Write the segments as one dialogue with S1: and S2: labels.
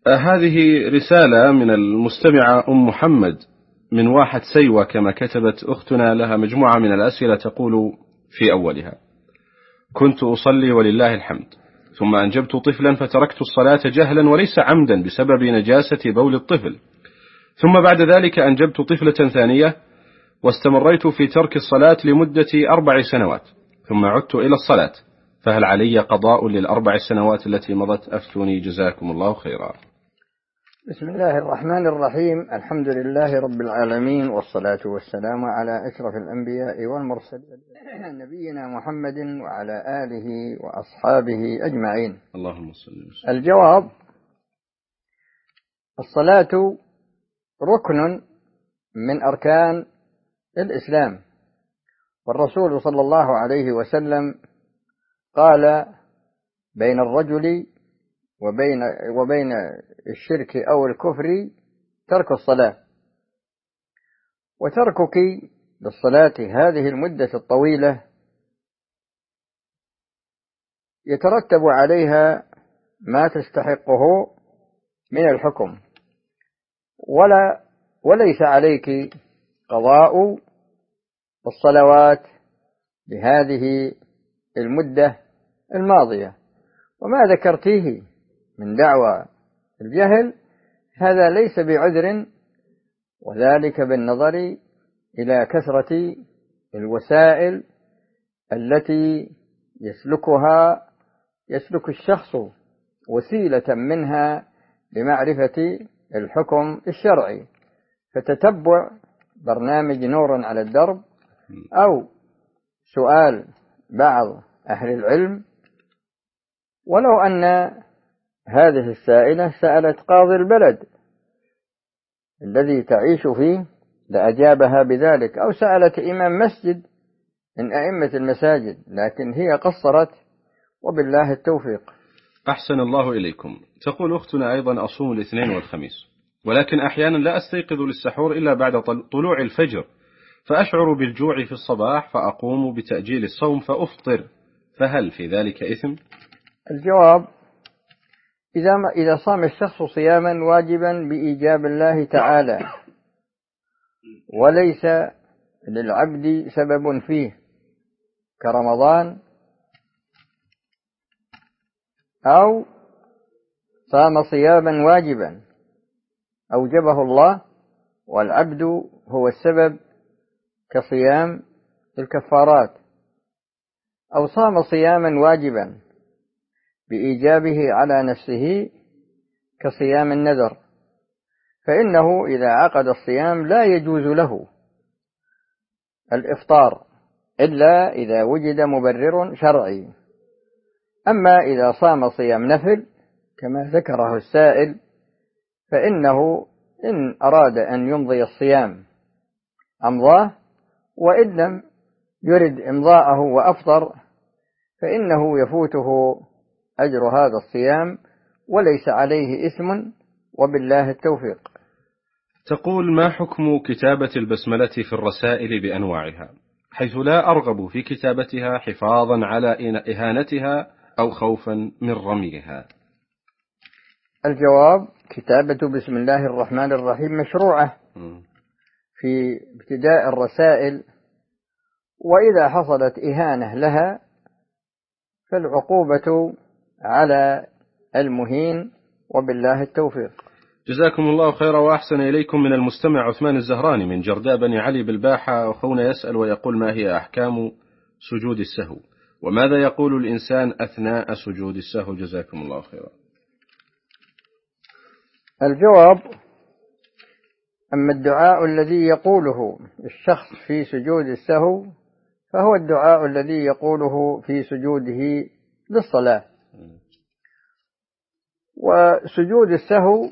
S1: هذه رسالة من المستمعة أم محمد من واحد سيوة كما كتبت أختنا، لها مجموعة من الأسئلة تقول في أولها: كنت أصلي ولله الحمد، ثم أنجبت طفلا فتركت الصلاة جهلا وليس عمدا بسبب نجاسة بول الطفل، ثم بعد ذلك أنجبت طفلة ثانية واستمريت في ترك الصلاة لمدة 4 سنوات، ثم عدت إلى الصلاة، فهل علي قضاء لل4 سنوات التي مضت؟ أفتوني جزاكم الله خيرا.
S2: بسم الله الرحمن الرحيم. الحمد لله رب العالمين، والصلاة والسلام على أشرف الأنبياء والمرسلين نبينا محمد وعلى آله وأصحابه أجمعين.
S1: اللهم صل وسلم.
S2: الجواب: الصلاة ركن من أركان الإسلام، والرسول صلى الله عليه وسلم قال: بين الرجل وبين الشرك أو الكفر ترك الصلاة، وتركك للصلاة هذه المدة الطويلة يترتب عليها ما تستحقه من الحكم، وليس عليك قضاء الصلوات بهذه المدة الماضية. وما ذكرتيه من دعوى الجهل هذا ليس بعذر، وذلك بالنظر إلى كثرة الوسائل التي يسلك الشخص وسيلة منها لمعرفة الحكم الشرعي، فتتبع برنامج نور على الدرب أو سؤال بعض أهل العلم، ولو أن هذه السائلة سألت قاضي البلد الذي تعيش فيه لأجابها بذلك، أو سألت إمام مسجد من أئمة المساجد، لكن هي قصرت، وبالله التوفيق.
S1: أحسن الله إليكم. تقول أختنا أيضا: أصوم الاثنين والخميس، ولكن أحيانا لا أستيقظ للسحور إلا بعد طلوع الفجر، فأشعر بالجوع في الصباح فأقوم بتأجيل الصوم فأفطر، فهل في ذلك إثم؟
S2: الجواب: إذا صام الشخص صياما واجبا بإيجاب الله تعالى وليس للعبد سبب فيه كرمضان، أو صام صياما واجبا أوجبه الله والعبد هو السبب كصيام الكفارات، أو صام صياما واجبا بإيجابه على نفسه كصيام النذر، فإنه إذا عقد الصيام لا يجوز له الإفطار إلا إذا وجد مبرر شرعي. أما إذا صام صيام نفل كما ذكره السائل، فإنه إن أراد أن يمضي الصيام أمضاه، وإن لم يرد إمضاءه وأفطر فإنه يفوته أجر هذا الصيام وليس عليه إثم، وبالله التوفيق.
S1: تقول: ما حكم كتابة البسملة في الرسائل بأنواعها، حيث لا أرغب في كتابتها حفاظا على إهانتها أو خوفا من رميها؟
S2: الجواب: كتابة بسم الله الرحمن الرحيم مشروعة في ابتداء الرسائل، وإذا حصلت إهانة لها فالعقوبة على المهين، وبالله التوفيق.
S1: جزاكم الله خيرا وأحسن إليكم. من المستمع عثمان الزهراني من جرداء بني علي بالباحة، أخونا يسأل ويقول: ما هي أحكام سجود السهو، وماذا يقول الإنسان أثناء سجود السهو؟ جزاكم الله خيرا.
S2: الجواب: أما الدعاء الذي يقوله الشخص في سجود السهو فهو الدعاء الذي يقوله في سجوده للصلاة. وسجود السهو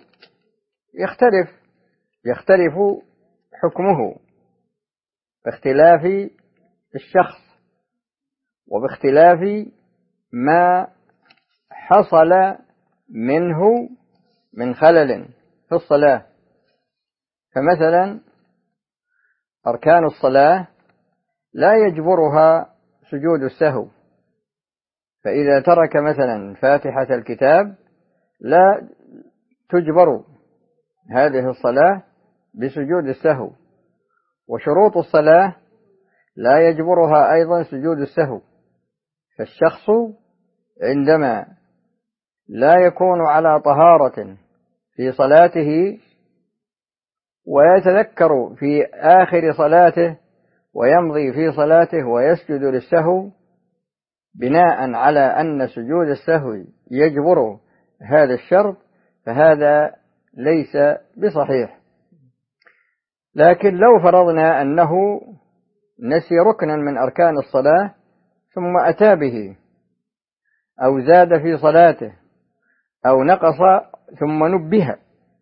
S2: يختلف حكمه باختلاف الشخص وباختلاف ما حصل منه من خلل في الصلاة. فمثلا أركان الصلاة لا يجبرها سجود السهو، فإذا ترك مثلا فاتحة الكتاب لا تجبر هذه الصلاة بسجود السهو، وشروط الصلاة لا يجبرها أيضا سجود السهو. فالشخص عندما لا يكون على طهارة في صلاته ويتذكر في آخر صلاته ويمضي في صلاته ويسجد للسهو بناء على أن سجود السهو يجبر هذا الشرط، فهذا ليس بصحيح. لكن لو فرضنا أنه نسي ركنا من أركان الصلاة ثم أتى به، أو زاد في صلاته، أو نقص ثم نبه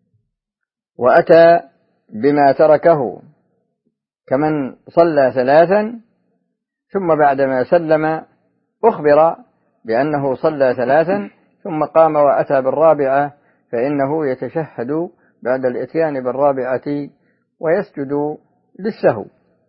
S2: وأتى بما تركه، كمن صلى 3 ثم بعدما سلم أخبر بأنه صلى 3 ثم قام وأتى بالرابعة، فإنه يتشهد بعد الإتيان بالرابعة ويسجد للسهو.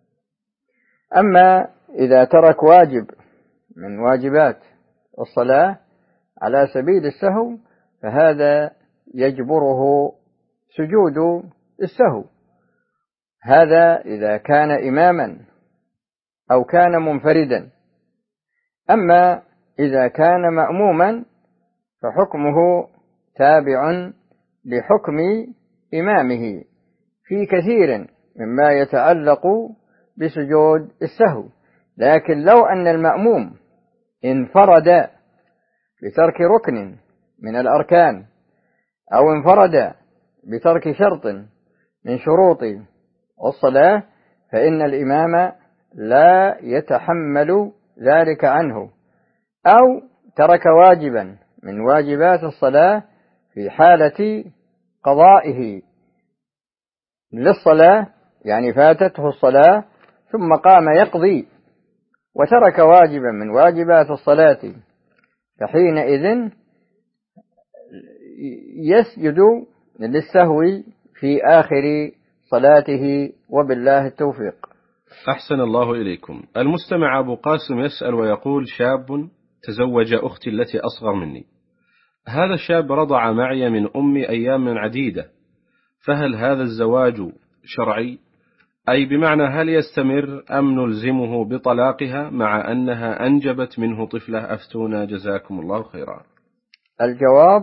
S2: أما إذا ترك واجب من واجبات الصلاة على سبيل السهو فهذا يجبره سجود السهو، هذا إذا كان إماما أو كان منفردا. أما إذا كان مأموما فحكمه تابع لحكم إمامه في كثير مما يتعلق بسجود السهو. لكن لو أن المأموم انفرد بترك ركن من الأركان أو انفرد بترك شرط من شروط الصلاة فإن الإمام لا يتحمل ذلك عنه، أو ترك واجبا من واجبات الصلاة في حالة قضائه للصلاة، يعني فاتته الصلاة ثم قام يقضي وترك واجبا من واجبات الصلاة، فحينئذ يسجد للسهو في آخر صلاته، وبالله التوفيق.
S1: أحسن الله إليكم. المستمع أبو قاسم يسأل ويقول: شاب تزوج أختي التي أصغر مني، هذا الشاب رضع معي من أمي أيام عديدة، فهل هذا الزواج شرعي؟ أي بمعنى هل يستمر أم نلزمه بطلاقها مع أنها أنجبت منه طفلة؟ أفتونا جزاكم الله خيرا.
S2: الجواب: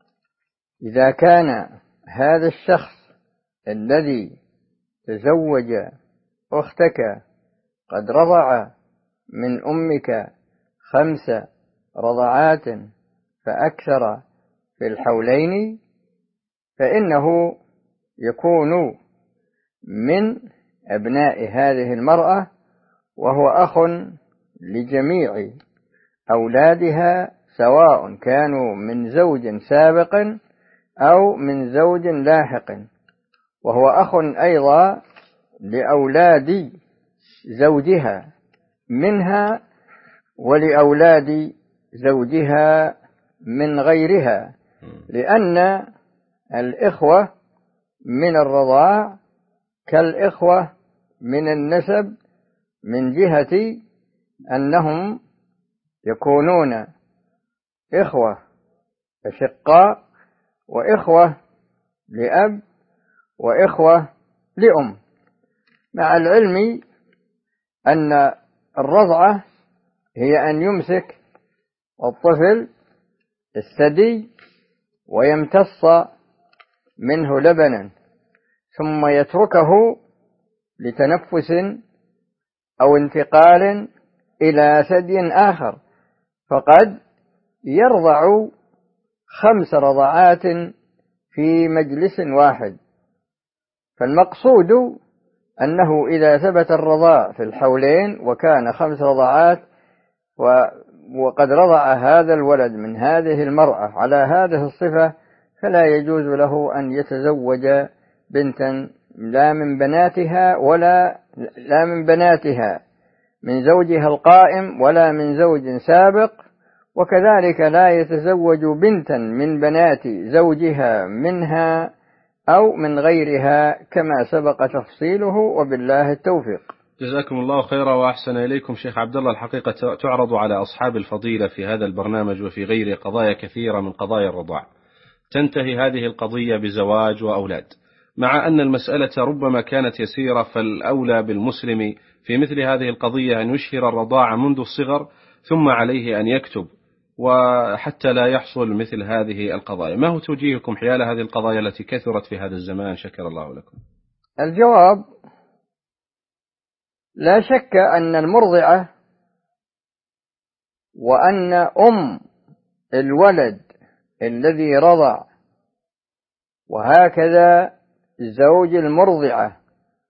S2: إذا كان هذا الشخص الذي تزوج أختك قد رضع من أمك 5 رضعات فأكثر في الحولين، فإنه يكون من أبناء هذه المرأة، وهو أخ لجميع أولادها سواء كانوا من زوج سابق أو من زوج لاحق، وهو أخ أيضا لأولاد زوجها منها ولأولاد زوجها من غيرها، لأن الإخوة من الرضاع كالإخوة من النسب من جهة أنهم يكونون إخوة أشقاء وإخوة لأب وإخوة لأم، مع العلم أن الرضعة هي أن يمسك الطفل الثدي ويمتص منه لبنا ثم يتركه لتنفس أو انتقال إلى ثدي آخر، فقد يرضع 5 رضعات في مجلس واحد. فالمقصود أنه إذا ثبت الرضاع في الحولين وكان 5 رضعات وقد رضع هذا الولد من هذه المرأة على هذه الصفة، فلا يجوز له أن يتزوج بنتا لا من بناتها ولا من بناتها من زوجها القائم ولا من زوج سابق، وكذلك لا يتزوج بنتا من بنات زوجها منها أو من غيرها كما سبق تفصيله، وبالله التوفيق.
S1: جزاكم الله خيرا وأحسن إليكم شيخ عبد الله. الحقيقة تعرض على أصحاب الفضيلة في هذا البرنامج وفي غير قضايا كثيرة من قضايا الرضاع، تنتهي هذه القضية بزواج وأولاد، مع أن المسألة ربما كانت يسيرة، فالأولى بالمسلم في مثل هذه القضية أن يشهر الرضاعة منذ الصغر، ثم عليه أن يكتب، وحتى لا يحصل مثل هذه القضايا. ما هو توجيهكم حيال هذه القضايا التي كثرت في هذا الزمان؟ شكر الله لكم.
S2: الجواب: لا شك أن المرضعة وأن الولد الذي رضع، وهكذا زوج المرضعة،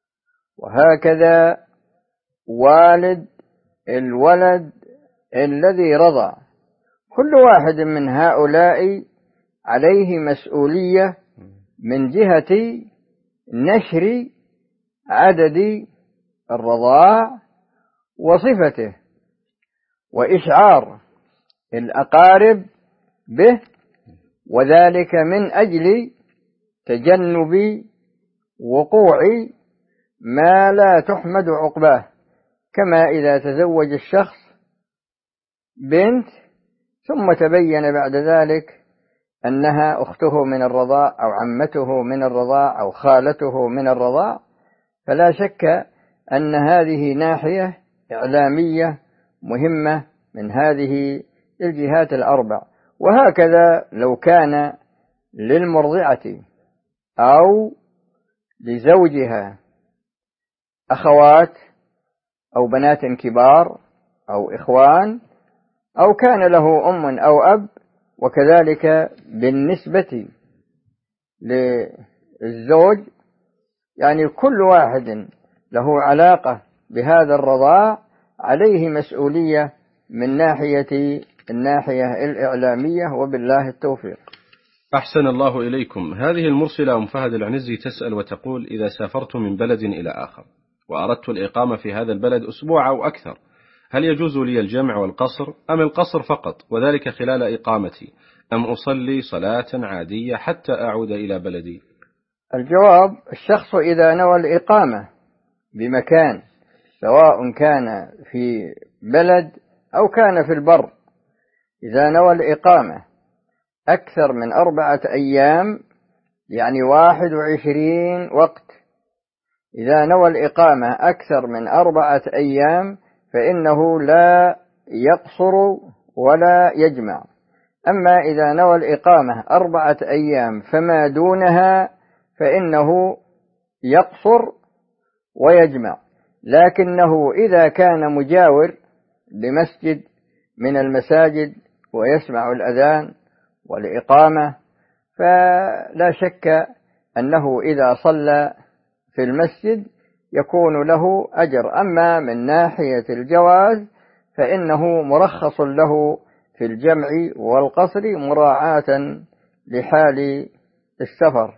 S2: وهكذا والد الولد الذي رضع، كل واحد من هؤلاء عليه مسؤولية من جهة نشر عدد الرضاع وصفته، وإشعار الأقارب به، وذلك من أجل تجنب وقوع ما لا تحمد عقباه، كما إذا تزوج الشخص بنت ثم تبين بعد ذلك أنها أخته من الرضاع أو عمته من الرضاع أو خالته من الرضاع، فلا شك أن هذه ناحية إعلامية مهمة من هذه الجهات الأربع. وهكذا لو كان للمرضعة أو لزوجها أخوات أو بنات كبار أو إخوان، أو كان له أم أو أب، وكذلك بالنسبة للزوج، يعني كل واحد له علاقة بهذا الرضاع عليه مسؤولية من الناحية الإعلامية، وبالله التوفيق.
S1: أحسن الله إليكم. هذه المرسلة أم فهد العنزي تسأل وتقول: إذا سافرت من بلد إلى آخر وأردت الإقامة في هذا البلد أسبوع أو أكثر، هل يجوز لي الجمع والقصر أم القصر فقط، وذلك خلال إقامتي، أم أصلي صلاة عادية حتى أعود إلى بلدي؟
S2: الجواب: الشخص إذا نوى الإقامة بمكان، سواء كان في بلد أو كان في البر، إذا نوى الإقامة أكثر من 4 أيام، يعني 21 وقت، إذا نوى الإقامة أكثر من 4 أيام فإنه لا يقصر ولا يجمع. أما إذا نوى الإقامة 4 أيام فما دونها فإنه يقصر ويجمع، لكنه إذا كان مجاور لمسجد من المساجد ويسمع الأذان والإقامة فلا شك أنه إذا صلى في المسجد يكون له أجر. أما من ناحية الجواز فإنه مرخص له في الجمع والقصر مراعاة لحال السفر.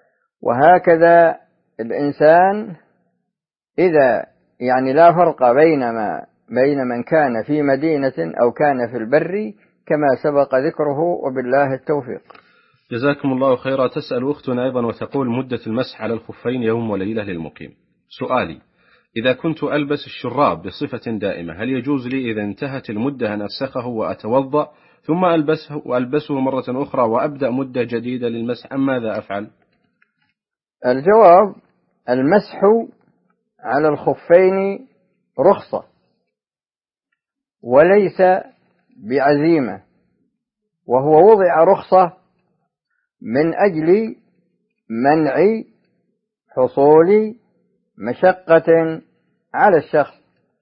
S2: وهكذا الإنسان إذا يعني لا فرق بين من كان في مدينة أو كان في البر، كما سبق ذكره، وبالله التوفيق.
S1: جزاكم الله خيرا. تسأل أختنا أيضا وتقول: مدة المسح على الخفين يوم وليلة للمقيم. سؤالي: إذا كنت ألبس الشراب بصفة دائمة، هل يجوز لي إذا انتهت المدة أن أفسخه وأتوضأ ثم ألبسه مرة أخرى وأبدأ مدة جديدة للمسح، أم ماذا أفعل؟
S2: الجواب: المسح على الخفين رخصة وليس بعزيمة، وهو وضع رخصة من أجل منع حصول مشقة على الشخص،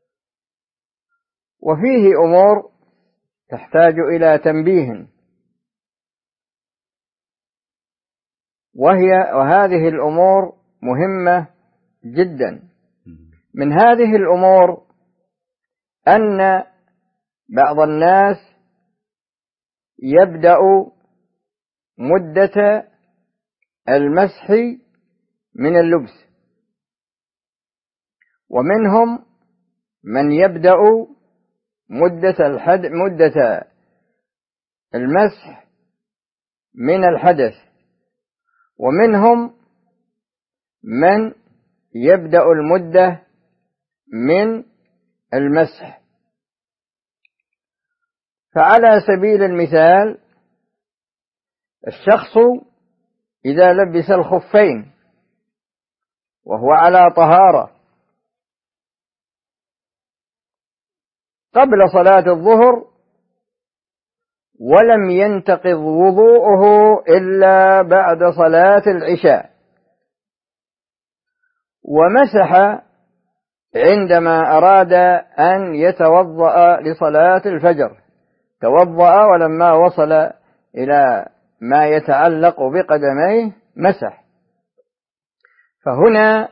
S2: وفيه أمور تحتاج إلى تنبيه، وهذه الأمور مهمة جدا. من هذه الأمور أن بعض الناس يبدأ مدة المسح من اللبس، ومنهم من يبدأ مدة المسح من الحدث، ومنهم من يبدأ المدة من المسح. فعلى سبيل المثال الشخص إذا لبس الخفين وهو على طهارة قبل صلاة الظهر ولم ينتقض وضوءه إلا بعد صلاة العشاء، ومسح عندما أراد أن يتوضأ لصلاة الفجر، توضأ ولما وصل إلى ما يتعلق بقدميه مسح. فهنا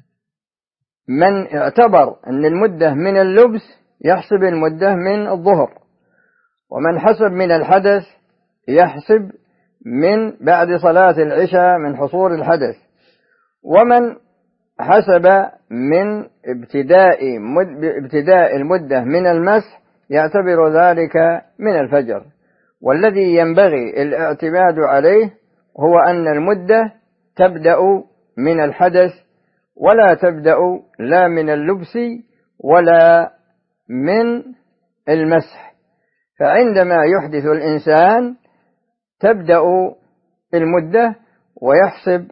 S2: من اعتبر أن المدة من اللبس يحسب المدة من الظهر، ومن حسب من الحدث يحسب من بعد صلاة العشاء من حصول الحدث، ومن حسب من ابتداء المدة من المسح يعتبر ذلك من الفجر. والذي ينبغي الاعتماد عليه هو أن المدة تبدأ من الحدث ولا تبدأ لا من اللبس ولا من المسح. فعندما يحدث الإنسان تبدأ المدة ويحسب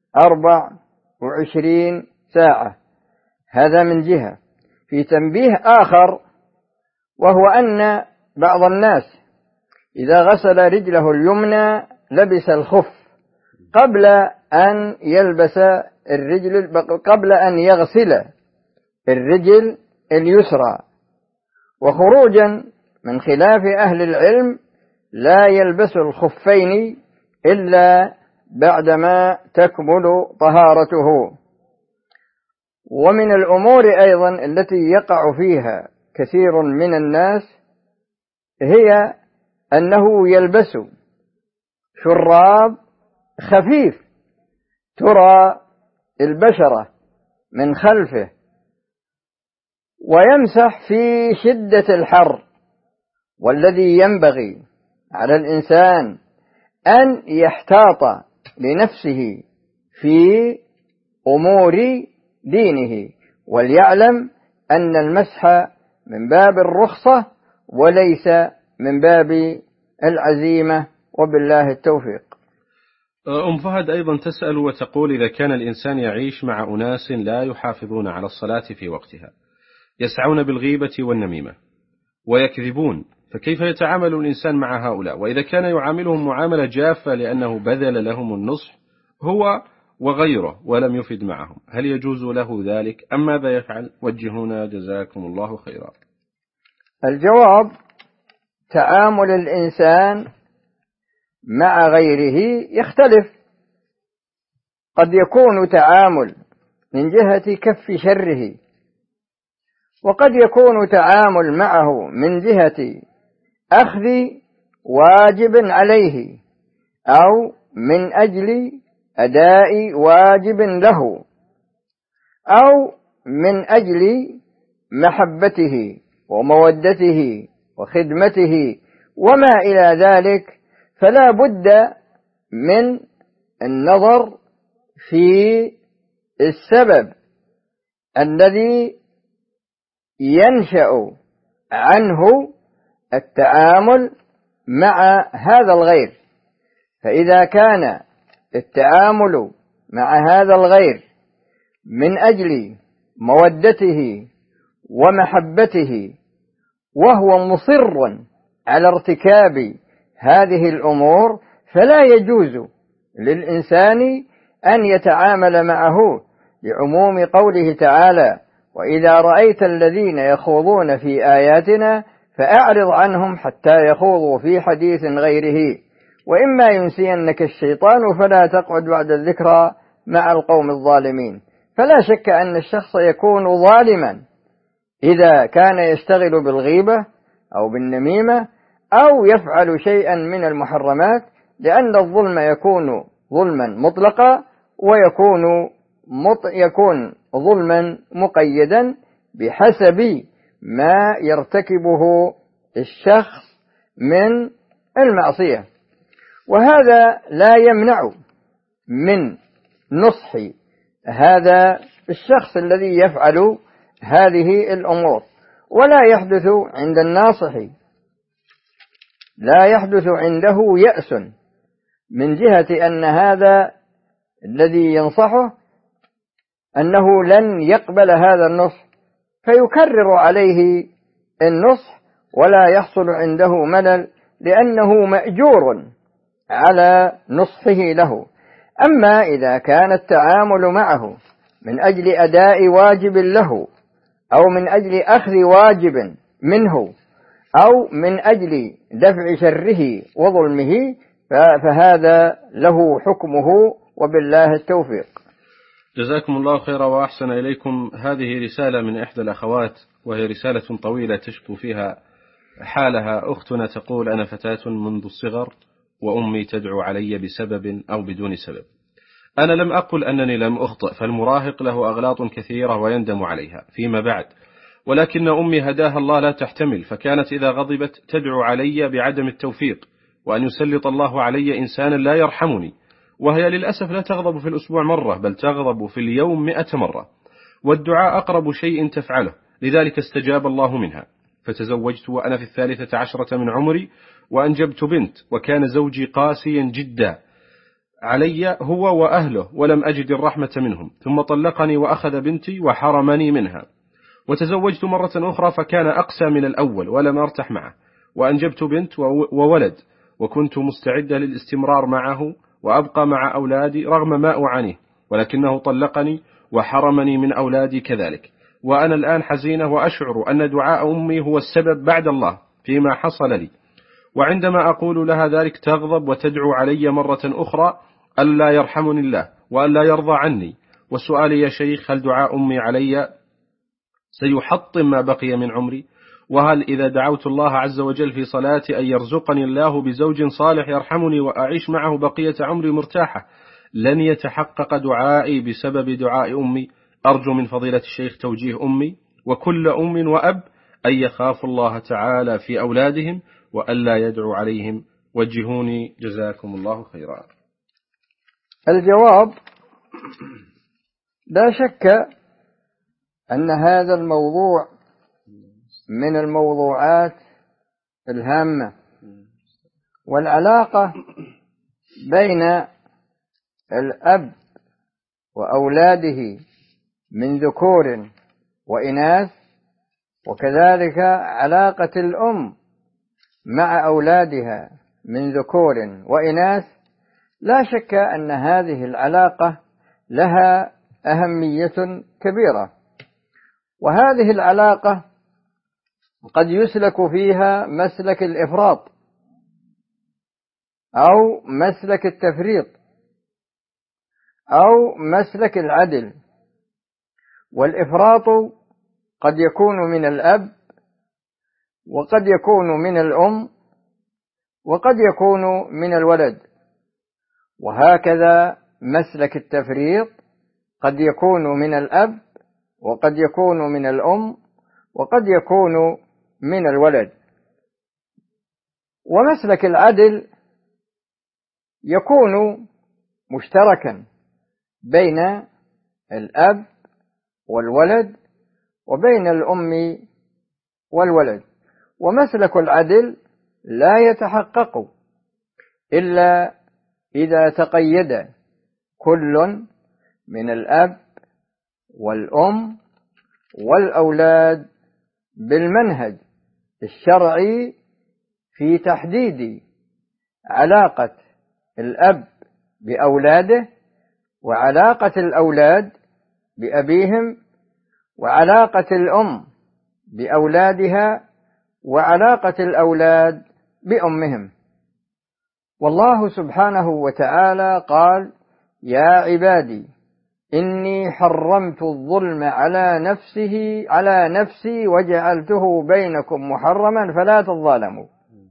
S2: 24 ساعة. هذا من جهة. في تنبيه آخر، وهو أن بعض الناس إذا غسل رجله اليمنى لبس الخف قبل أن يلبس قبل أن يغسل الرجل اليسرى، وخروجا من خلاف أهل العلم لا يلبس الخفين إلا بعدما تكمل طهارته. ومن الأمور أيضا التي يقع فيها كثير من الناس هي أنه يلبس شراب خفيف ترى البشرة من خلفه، ويمسح في شدة الحر. والذي ينبغي على الإنسان أن يحتاط لنفسه في أمور دينه، وليعلم أن المسح من باب الرخصة وليس من باب العزيمة، وبالله التوفيق.
S1: فهد أيضا تسأل وتقول: إذا كان الإنسان يعيش مع أناس لا يحافظون على الصلاة في وقتها، يسعون بالغيبة والنميمة ويكذبون، فكيف يتعامل الإنسان مع هؤلاء؟ وإذا كان يعاملهم معاملة جافة لأنه بذل لهم النصح هو وغيره ولم يفد معهم، هل يجوز له ذلك أم ماذا يفعل؟ وجهونا جزاكم الله خيرا.
S2: الجواب: تعامل الإنسان مع غيره يختلف. قد يكون تعامل من جهة كف شره، وقد يكون تعامل معه من جهة أخذ واجب عليه أو من أجل أداء واجب له أو من أجل محبته ومودته وخدمته وما إلى ذلك. فلا بد من النظر في السبب الذي ينشأ عنه التعامل مع هذا الغير. فإذا كان التعامل مع هذا الغير من أجل مودته ومحبته وهو مصر على ارتكاب هذه الأمور، فلا يجوز للإنسان أن يتعامل معه، لعموم قوله تعالى: وإذا رأيت الذين يخوضون في آياتنا فأعرض عنهم حتى يخوضوا في حديث غيره، وإما ينسينك الشيطان فلا تقعد بعد الذكرى مع القوم الظالمين. فلا شك أن الشخص يكون ظالما إذا كان يشتغل بالغيبة أو بالنميمة أو يفعل شيئا من المحرمات، لأن الظلم يكون ظلما مطلقا ويكون ظلما مقيدا بحسب ما يرتكبه الشخص من المعصية. وهذا لا يمنع من نصح هذا الشخص الذي يفعل هذه الأمور. ولا يحدث عند الناصح، لا يحدث عنده يأس من جهة أن هذا الذي ينصحه أنه لن يقبل هذا النصح، فيكرر عليه النصح ولا يحصل عنده ملل، لأنه مأجور على نصحه له. أما إذا كان التعامل معه من أجل أداء واجب له، أو من أجل أخذ واجب منه، أو من أجل دفع شره وظلمه، فهذا له حكمه، وبالله التوفيق.
S1: جزاكم الله خيرا وأحسن إليكم. هذه رسالة من إحدى الأخوات، وهي رسالة طويلة تشكو فيها حالها. أختنا تقول: أنا فتاة منذ الصغر، وأمي تدعو علي بسبب أو بدون سبب. أنا لم أقل أنني لم أخطئ، فالمراهق له أغلاط كثيرة ويندم عليها فيما بعد، ولكن أمي هداها الله لا تحتمل، فكانت إذا غضبت تدعو علي بعدم التوفيق، وأن يسلط الله علي إنسانا لا يرحمني. وهي للأسف لا تغضب في الأسبوع مرة، بل تغضب في اليوم 100 مرة، والدعاء أقرب شيء تفعله، لذلك استجاب الله منها. فتزوجت وأنا في 13 من عمري، وأنجبت بنت، وكان زوجي قاسيا جدا علي هو وأهله، ولم أجد الرحمة منهم، ثم طلقني وأخذ بنتي وحرمني منها. وتزوجت مرة أخرى فكان أقسى من الأول، ولم أرتح معه، وأنجبت بنت وولد، وكنت مستعدة للاستمرار معه وأبقى مع أولادي رغم ما أعانيه، ولكنه طلقني وحرمني من أولادي كذلك. وأنا الآن حزينة، وأشعر أن دعاء أمي هو السبب بعد الله فيما حصل لي، وعندما أقول لها ذلك تغضب وتدعو علي مرة أخرى ألا يرحمني الله وألا يرضى عني. وسؤالي يا شيخ: هل دعاء أمي علي سيحطم ما بقي من عمري؟ وهل إذا دعوت الله عز وجل في صلاتي أن يرزقني الله بزوج صالح يرحمني وأعيش معه بقية عمري مرتاحة، لن يتحقق دعائي بسبب دعاء أمي؟ أرجو من فضيلة الشيخ توجيه أمي وكل أم وأب أن يخافوا الله تعالى في أولادهم وألا يدعو عليهم. وجهوني جزاكم الله خيرا.
S2: الجواب: لا شك أن هذا الموضوع من الموضوعات الهامة، والعلاقة بين الأب وأولاده من ذكور وإناث، وكذلك علاقة الأم مع أولادها من ذكور وإناث، لا شك أن هذه العلاقة لها أهمية كبيرة. وهذه العلاقة قد يسلك فيها مسلك الإفراط أو مسلك التفريط أو مسلك العدل. والإفراط قد يكون من الأب، وقد يكون من الأم، وقد يكون من الولد. وهكذا مسلك التفريط قد يكون من الأب، وقد يكون من الأم، وقد يكون من الولد. ومسلك العدل يكون مشتركا بين الأب والولد وبين الأم والولد. ومسلك العدل لا يتحقق إلا إذا تقيد كل من الأب والأم والأولاد بالمنهج الشرعي في تحديد علاقة الأب بأولاده، وعلاقة الأولاد بأبيهم، وعلاقة الأم بأولادها، وعلاقة الأولاد بأمهم. والله سبحانه وتعالى قال: يا عبادي إني حرمت الظلم على نفسي وجعلته بينكم محرما فلا تظالموا.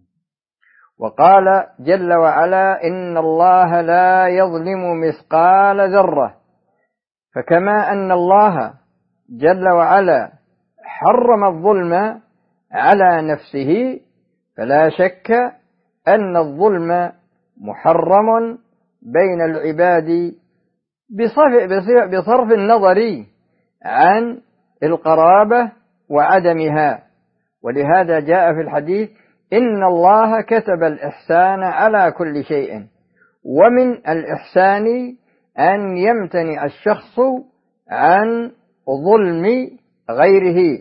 S2: وقال جل وعلا: إن الله لا يظلم مثقال ذرة. فكما أن الله جل وعلا حرم الظلم على نفسه، فلا شك أن الظلم محرم بين العباد بصرف النظر عن القرابة وعدمها. ولهذا جاء في الحديث: إن الله كتب الإحسان على كل شيء، ومن الإحسان أن يمتنع الشخص عن ظلم غيره.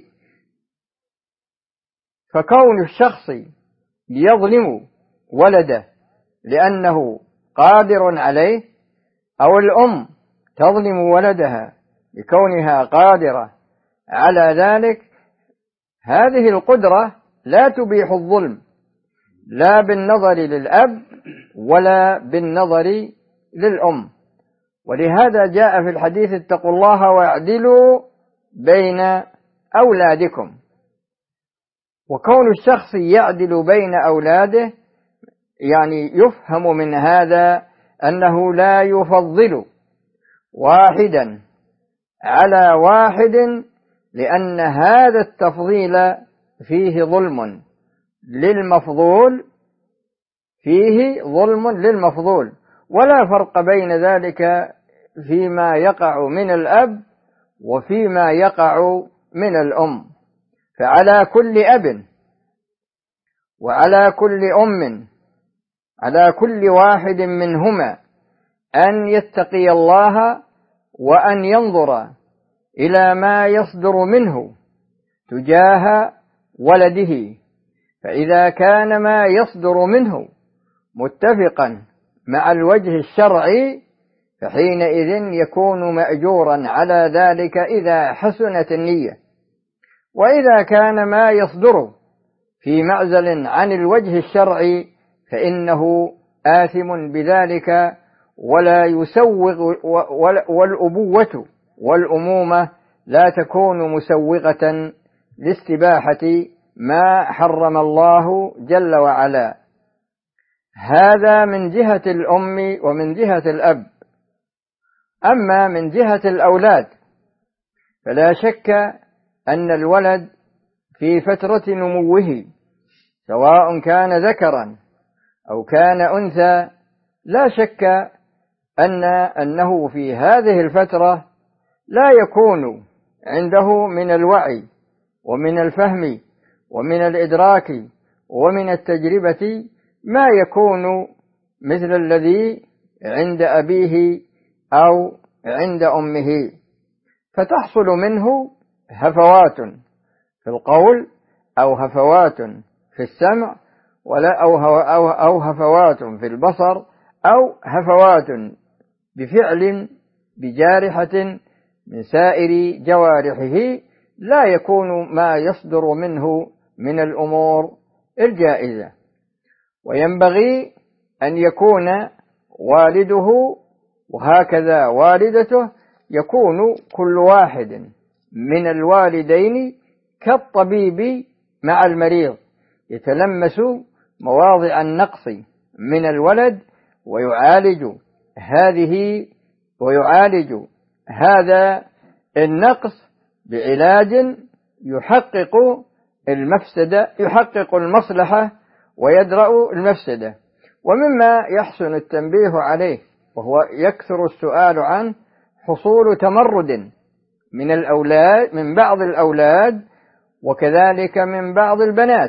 S2: فكون الشخص يظلم ولده لأنه قادر عليه، أو الأم تظلم ولدها لكونها قادرة على ذلك، هذه القدرة لا تبيح الظلم، لا بالنظر للأب ولا بالنظر للأم. ولهذا جاء في الحديث: اتقوا الله واعدلوا بين أولادكم. وكون الشخص يعدل بين أولاده يعني يفهم من هذا أنه لا يفضل واحدا على واحد، لأن هذا التفضيل فيه ظلم للمفضول، ولا فرق بين ذلك فيما يقع من الأب وفيما يقع من الأم. فعلى كل أب وعلى كل أم، على كل واحد منهما أن يتقي الله وأن ينظر إلى ما يصدر منه تجاه ولده، فإذا كان ما يصدر منه متفقا مع الوجه الشرعي فحينئذ يكون مأجورا على ذلك إذا حسنت النية. وإذا كان ما يصدر في معزل عن الوجه الشرعي فإنه آثم بذلك ولا يسوغ، والأبوة والأمومة لا تكون مسوغة لاستباحة ما حرم الله جل وعلا. هذا من جهة الأم ومن جهة الأب. أما من جهة الأولاد فلا شك أن الولد في فترة نموه سواء كان ذكرا أو كان أنثى، لا شك أنه في هذه الفترة لا يكون عنده من الوعي ومن الفهم ومن الإدراك ومن التجربة ما يكون مثل الذي عند أبيه أو عند أمه، فتحصل منه هفوات في القول أو هفوات في السمع أو هفوات في البصر أو هفوات بفعل بجارحة من سائر جوارحه، لا يكون ما يصدر منه من الأمور الجائزة. وينبغي أن يكون والده وهكذا والدته يكون كل واحد من الوالدين كالطبيب مع المريض، يتلمس مواضع النقص من الولد ويعالج هذا النقص بعلاج يحقق المصلحة ويدرأ المفسدة. ومما يحسن التنبيه عليه وهو يكثر السؤال عنه حصول تمرد من بعض الأولاد وكذلك من بعض البنات،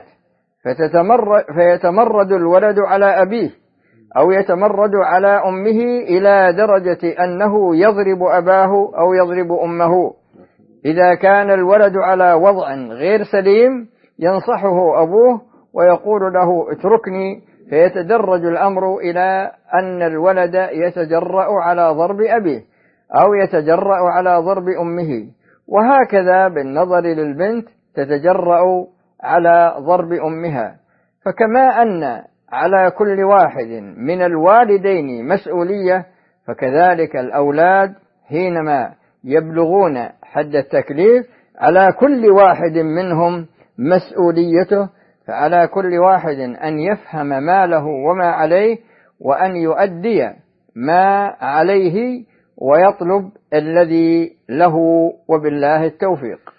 S2: فيتمرد الولد على أبيه أو يتمرد على أمه إلى درجة أنه يضرب أباه أو يضرب أمه. إذا كان الولد على وضع غير سليم ينصحه أبوه ويقول له اتركني، فيتدرج الأمر إلى أن الولد يتجرأ على ضرب أبيه أو يتجرأ على ضرب أمه. وهكذا بالنظر للبنت تتجرأ على ضرب أمها. فكما أن على كل واحد من الوالدين مسؤولية، فكذلك الأولاد حينما يبلغون حد التكليف على كل واحد منهم مسؤوليته، فعلى كل واحد أن يفهم ما له وما عليه وأن يؤدي ما عليه ويطلب الذي له، وبالله التوفيق.